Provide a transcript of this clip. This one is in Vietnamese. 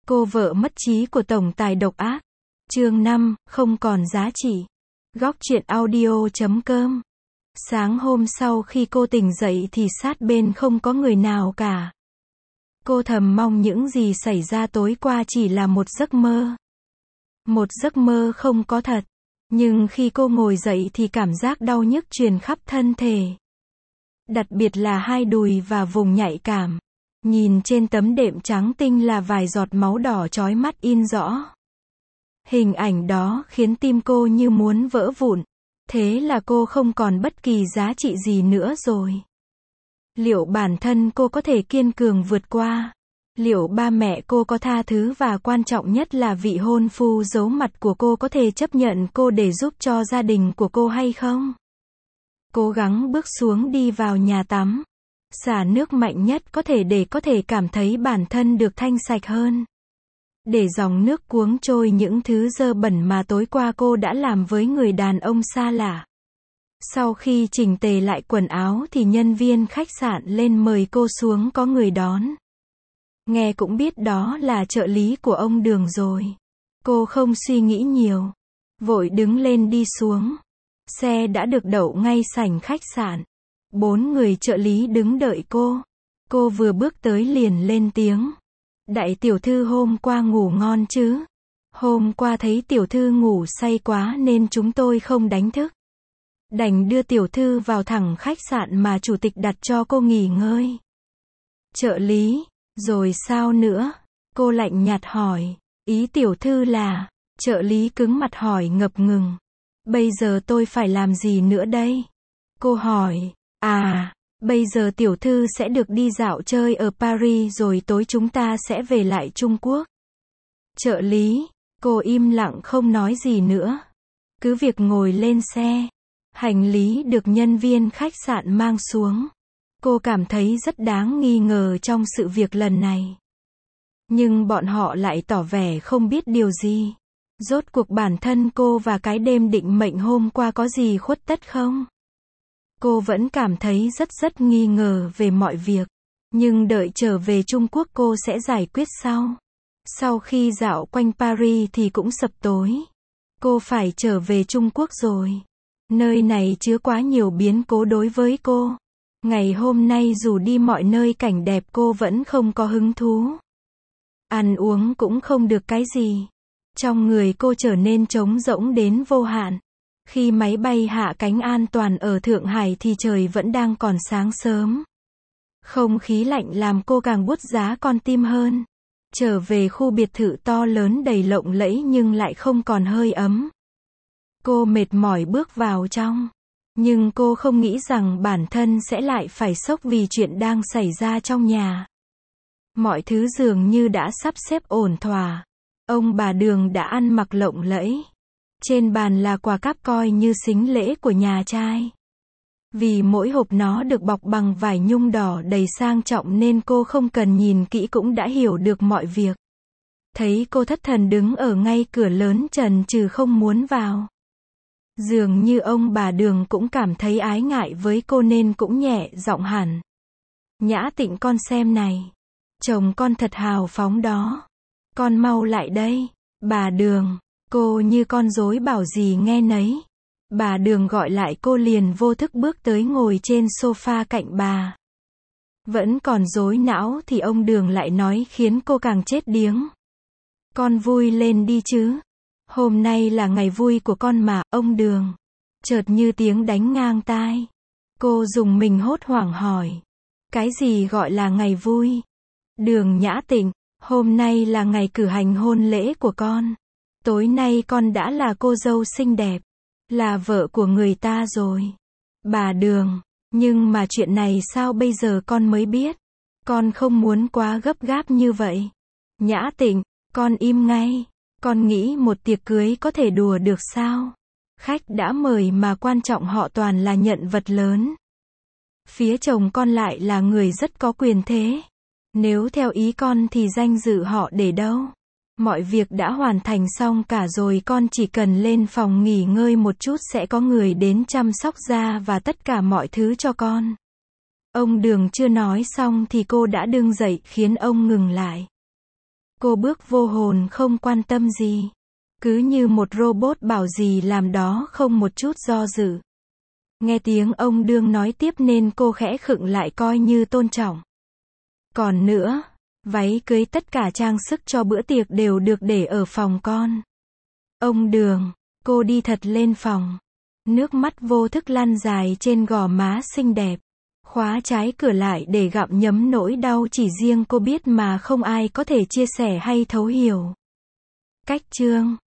Cô vợ mất trí của tổng tài độc ác. Chương 5, không còn giá trị. Góc truyện audio.com. Sáng hôm sau khi cô tỉnh dậy thì sát bên không có người nào cả. Cô thầm mong những gì xảy ra tối qua chỉ là một giấc mơ. Một giấc mơ không có thật. Nhưng khi cô ngồi dậy thì cảm giác đau nhức truyền khắp thân thể. Đặc biệt là hai đùi và vùng nhạy cảm. Nhìn trên tấm đệm trắng tinh là vài giọt máu đỏ chói mắt in rõ. Hình ảnh đó khiến tim cô như muốn vỡ vụn. Thế là cô không còn bất kỳ giá trị gì nữa rồi. Liệu bản thân cô có thể kiên cường vượt qua? Liệu ba mẹ cô có tha thứ và quan trọng nhất là vị hôn phu giấu mặt của cô có thể chấp nhận cô để giúp cho gia đình của cô hay không? Cố gắng bước xuống đi vào nhà tắm. Xả nước mạnh nhất có thể để có thể cảm thấy bản thân được thanh sạch hơn. Để dòng nước cuống trôi những thứ dơ bẩn mà tối qua cô đã làm với người đàn ông xa lạ. Sau khi chỉnh tề lại quần áo thì nhân viên khách sạn lên mời cô xuống có người đón. Nghe cũng biết đó là trợ lý của ông Đường rồi. Cô không suy nghĩ nhiều. Vội đứng lên đi xuống. Xe đã được đậu ngay sảnh khách sạn. 4 người trợ lý đứng đợi cô. Cô vừa bước tới liền lên tiếng. Đại tiểu thư hôm qua ngủ ngon chứ? Hôm qua thấy tiểu thư ngủ say quá nên chúng tôi không đánh thức. Đành đưa tiểu thư vào thẳng khách sạn mà chủ tịch đặt cho cô nghỉ ngơi. Trợ lý, rồi sao nữa? Cô lạnh nhạt hỏi. Ý tiểu thư là, trợ lý cứng mặt hỏi ngập ngừng. Bây giờ tôi phải làm gì nữa đây? Cô hỏi. Bây giờ tiểu thư sẽ được đi dạo chơi ở Paris rồi tối chúng ta sẽ về lại Trung Quốc. Trợ lý, cô im lặng không nói gì nữa. Cứ việc ngồi lên xe. Hành lý được nhân viên khách sạn mang xuống. Cô cảm thấy rất đáng nghi ngờ trong sự việc lần này. Nhưng bọn họ lại tỏ vẻ không biết điều gì. Rốt cuộc bản thân cô và cái đêm định mệnh hôm qua có gì khuất tất không? Cô vẫn cảm thấy rất nghi ngờ về mọi việc. Nhưng đợi trở về Trung Quốc cô sẽ giải quyết sau. Sau khi dạo quanh Paris thì cũng sập tối. Cô phải trở về Trung Quốc rồi. Nơi này chứa quá nhiều biến cố đối với cô. Ngày hôm nay dù đi mọi nơi cảnh đẹp cô vẫn không có hứng thú. Ăn uống cũng không được cái gì. Trong người cô trở nên trống rỗng đến vô hạn. Khi máy bay hạ cánh an toàn ở Thượng Hải thì trời vẫn đang còn sáng sớm. Không khí lạnh làm cô càng buốt giá con tim hơn. Trở về khu biệt thự to lớn đầy lộng lẫy nhưng lại không còn hơi ấm. Cô mệt mỏi bước vào trong. Nhưng cô không nghĩ rằng bản thân sẽ lại phải sốc vì chuyện đang xảy ra trong nhà. Mọi thứ dường như đã sắp xếp ổn thỏa. Ông bà Đường đã ăn mặc lộng lẫy. Trên bàn là quà cáp coi như sính lễ của nhà trai. Vì mỗi hộp nó được bọc bằng vải nhung đỏ đầy sang trọng nên cô không cần nhìn kỹ cũng đã hiểu được mọi việc. Thấy cô thất thần đứng ở ngay cửa lớn chần chừ không muốn vào. Dường như ông bà Đường cũng cảm thấy ái ngại với cô nên cũng nhẹ giọng hẳn. Nhã Tịnh con xem này. Chồng con thật hào phóng đó. Con mau lại đây. Bà Đường. Cô như con rối bảo gì nghe nấy. Bà Đường gọi lại cô liền vô thức bước tới ngồi trên sofa cạnh bà. Vẫn còn rối não thì ông Đường lại nói khiến cô càng chết điếng. Con vui lên đi chứ. Hôm nay là ngày vui của con mà, ông Đường. Chợt như tiếng đánh ngang tai. Cô dùng mình hốt hoảng hỏi. Cái gì gọi là ngày vui? Đường Nhã Tịnh, hôm nay là ngày cử hành hôn lễ của con. Tối nay con đã là cô dâu xinh đẹp. Là vợ của người ta rồi. Bà Đường, nhưng mà chuyện này sao bây giờ con mới biết? Con không muốn quá gấp gáp như vậy. Nhã Tịnh, con im ngay. Con nghĩ một tiệc cưới có thể đùa được sao? Khách đã mời mà quan trọng họ toàn là nhận vật lớn. Phía chồng con lại là người rất có quyền thế. Nếu theo ý con thì danh dự họ để đâu? Mọi việc đã hoàn thành xong cả rồi, con chỉ cần lên phòng nghỉ ngơi một chút sẽ có người đến chăm sóc da và tất cả mọi thứ cho con. Ông Đường chưa nói xong thì cô đã đứng dậy khiến ông ngừng lại. Cô bước vô hồn không quan tâm gì. Cứ như một robot bảo gì làm đó không một chút do dự. Nghe tiếng ông Đương nói tiếp nên cô khẽ khựng lại coi như tôn trọng. Còn nữa, váy cưới tất cả trang sức cho bữa tiệc đều được để ở phòng con. Ông Đường, cô đi thật lên phòng. Nước mắt vô thức lăn dài trên gò má xinh đẹp. Khóa trái cửa lại để gặm nhấm nỗi đau chỉ riêng cô biết mà không ai có thể chia sẻ hay thấu hiểu. Cách chương